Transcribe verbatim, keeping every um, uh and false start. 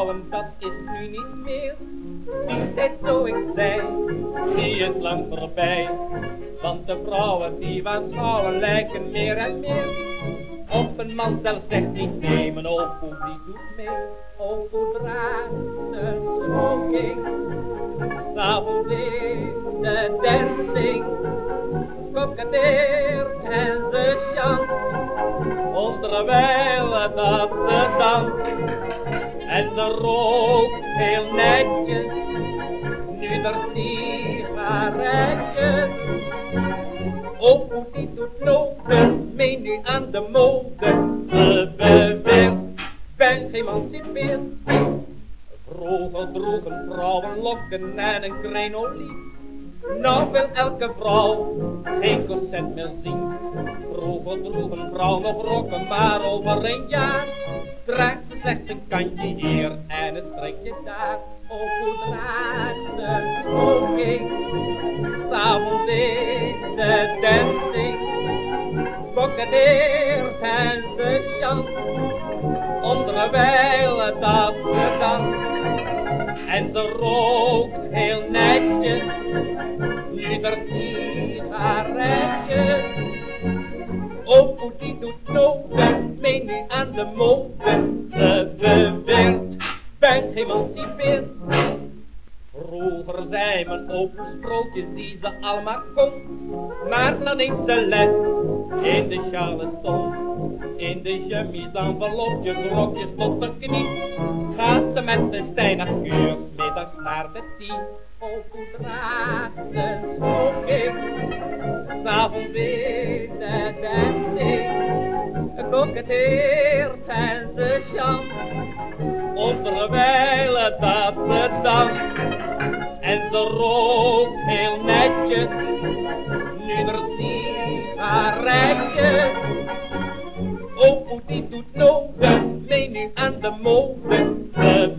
trouwen, dat is nu niet meer. Die tijd zo ik zei, die is lang voorbij. Want de vrouwen die we aanschouwen lijken meer en meer op een man. Zelf zegt niet nee, mijn opoe die doet mee. Opoe draagt de smoking, s'avonds in de dancing, koketteert en ze chant, onderwijl dat ze danst. En ze rookt heel netjes, nu der sigaretjes. Opoe die doet noden, mee nu aan de mode. Ze beweert, ben geëmancipeerd. Vroeger droegen vrouwen lokken en een crinolie. Nou wil elke vrouw geen corset meer zien. Vroeger droegen vrouw nog rokken, maar over een jaar draagt ze slechts een kantje hier en een strikje daar. Opoe draagt de smoking, s'avonds in de dancing, koketteert en ze chant, onderwijl dat ze danst. En ze rookt heel netjes, nu der sigaretjes. Opoe die doet noden, mee nu aan de mode. Ze beweert, ben geëmancipeerd. Vroeger zei mijn opoe sprookjes die ze allemaal kon, maar dan neemt ze les in de charleston. In de chemise, envelopjes, rokjes tot de knie, gaat ze met de stijnakuur middags naar de tien. Opoe draagt de smoking, s'avonds in de dancing, koketteert en ze chant, onderwijl dat ze danst. En ze rookt heel netjes, nu der sigaretjes. Opoe die doet noden, mee nu aan de mode.